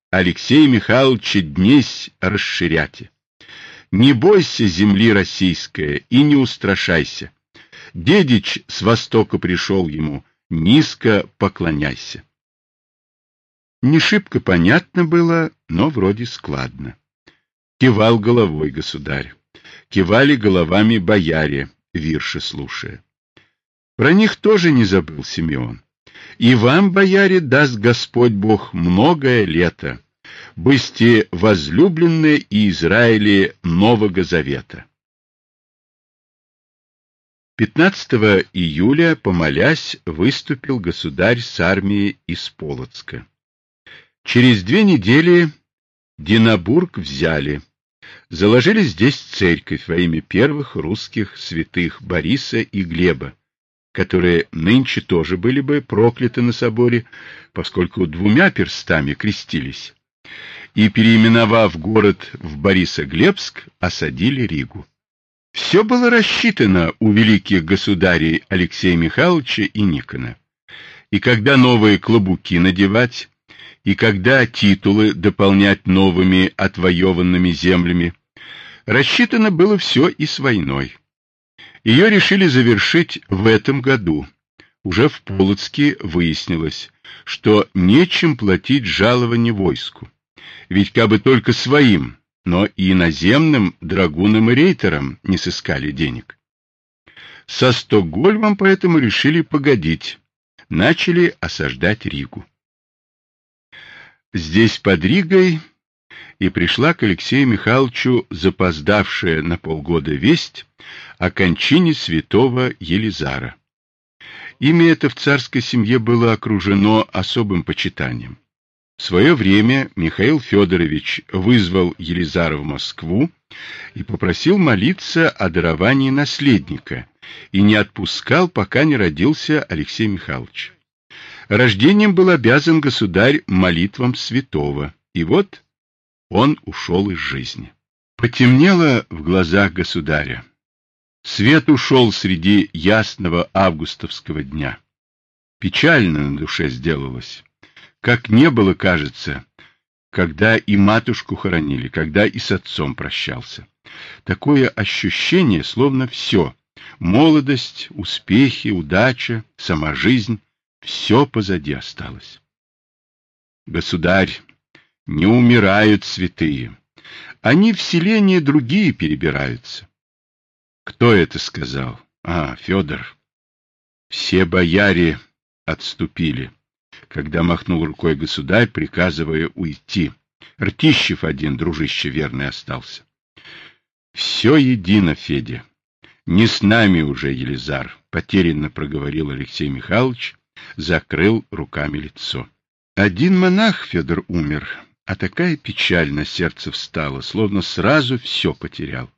Алексея Михайловича днесь расширяйте. Не бойся земли российской и не устрашайся. Дедич с востока пришел ему, низко поклоняйся. Не шибко понятно было, но вроде складно. Кивал головой государь. Кивали головами бояре, вирши слушая. Про них тоже не забыл Симеон. И вам, бояре, даст Господь Бог многое лето, бысте возлюбленные и Израиле Нового Завета. 15 июля, помолясь, выступил государь с армией из Полоцка. Через 2 недели Динабург взяли. Заложили здесь церковь во имя первых русских святых Бориса и Глеба, которые нынче тоже были бы прокляты на соборе, поскольку 2 перстами крестились, и, переименовав город в Борисоглебск, осадили Ригу. Все было рассчитано у великих государей Алексея Михайловича и Никона. И когда новые клобуки надевать, и когда титулы дополнять новыми отвоеванными землями, рассчитано было все и с войной. Ее решили завершить в этом году. Уже в Полоцке выяснилось, что нечем платить жалование войску. Ведь кабы только своим, но и иноземным драгунам и рейтерам не сыскали денег. Со Стокгольмом поэтому решили погодить. Начали осаждать Ригу. Здесь под Ригой и пришла к Алексею Михайловичу запоздавшая на полгода весть о кончине святого Елизара. Имя это в царской семье было окружено особым почитанием. В свое время Михаил Федорович вызвал Елизара в Москву и попросил молиться о даровании наследника, и не отпускал, пока не родился Алексей Михайлович. Рождением был обязан государь молитвам святого, и вот он ушел из жизни. Потемнело в глазах государя. Свет ушел среди ясного августовского дня. Печально на душе сделалось. Как не было, кажется, когда и матушку хоронили, когда и с отцом прощался. Такое ощущение, словно все — молодость, успехи, удача, сама жизнь — все позади осталось. Государь, не умирают святые. Они в селения другие перебираются. Кто это сказал? Федор. Все бояре отступили, когда махнул рукой государь, приказывая уйти. Ртищев один, дружище верный, остался. Все едино, Федя. Не с нами уже Елизар, потерянно проговорил Алексей Михайлович, закрыл руками лицо. Один монах, Федор, умер, а такая печаль на сердце встала, словно сразу все потерял.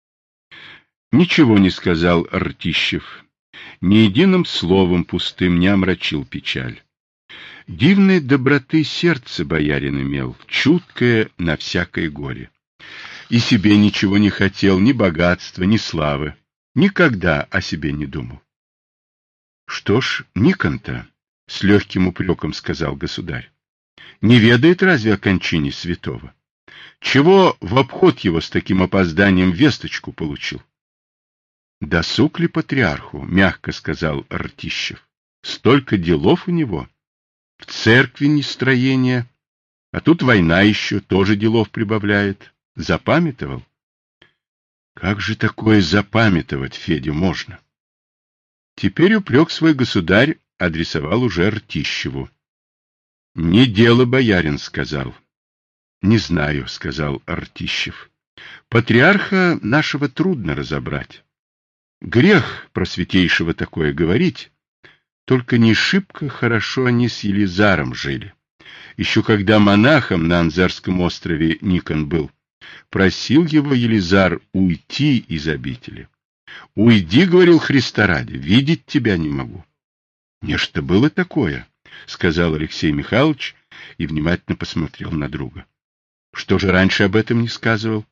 Ничего не сказал Ртищев, ни единым словом пустым не омрачил печаль. Дивной доброты сердце боярин имел, чуткое на всякое горе. И себе ничего не хотел, ни богатства, ни славы, никогда о себе не думал. Что ж, Никон-то, — с легким упреком сказал государь, — не ведает разве о кончине святого? Чего в обход его с таким опозданием весточку получил? Досуг ли патриарху, — мягко сказал Ртищев, — столько делов у него, в церкви нестроение, а тут война еще, тоже делов прибавляет. Запамятовал? Как же такое запамятовать, Федю, можно? Теперь упрек свой государь адресовал уже Ртищеву. — Не дело, боярин, — сказал. — Не знаю, — сказал Ртищев. — Патриарха нашего трудно разобрать. Грех про святейшего такое говорить, только не шибко хорошо они с Елизаром жили. Еще когда монахом на Анзарском острове Никон был, просил его Елизар уйти из обители. «Уйди, — говорил, — Христа ради, видеть тебя не могу». «Нечто было такое», — сказал Алексей Михайлович и внимательно посмотрел на друга. «Что же раньше об этом не сказывал?»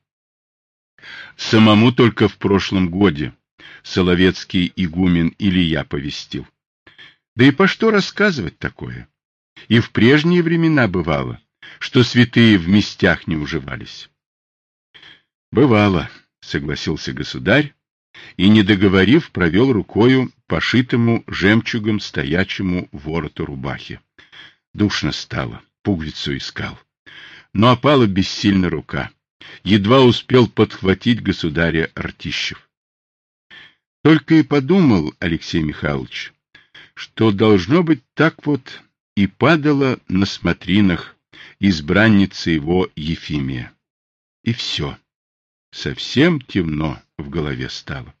«Самому только в прошлом годе соловецкий игумен Илья повестил. Да и по что рассказывать такое? И в прежние времена бывало, что святые в местях не уживались. Бывало, согласился государь, и, не договорив, провел рукою по шитому жемчугом стоячему вороту рубахи. Душно стало, пуговицу искал. Но опала бессильно рука. Едва успел подхватить государя Ртищев. Только и подумал Алексей Михайлович, что должно быть так вот и падала на смотринах избранница его Ефимия. И все. Совсем темно в голове стало.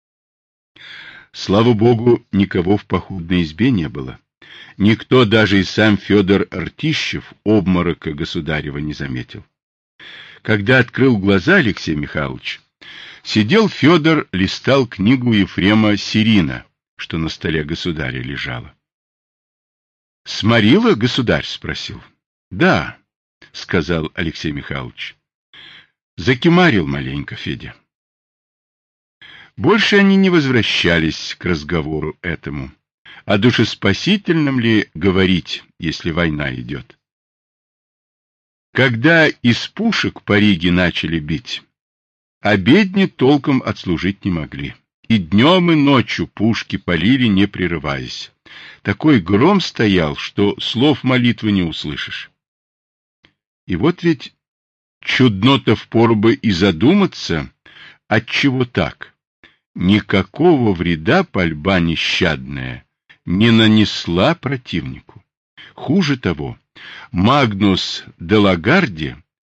Слава богу, никого в походной избе не было. Никто, даже и сам Федор Ртищев, обморока государева не заметил. Когда открыл глаза Алексей Михайлович, сидел Федор, листал книгу Ефрема Сирина, что на столе государя лежала. — Сморила, государь? — спросил. — Да, — сказал Алексей Михайлович. Закимарил маленько Федя. Больше они не возвращались к разговору этому. О душеспасительном ли говорить, если война идет? Когда из пушек по Риге начали бить, обедни толком отслужить не могли. И днем, и ночью пушки полили, не прерываясь. Такой гром стоял, что слов молитвы не услышишь. И вот ведь чудно-то впору бы и задуматься, отчего так. Никакого вреда пальба нещадная не нанесла противнику. Хуже того, Магнус де Лагарди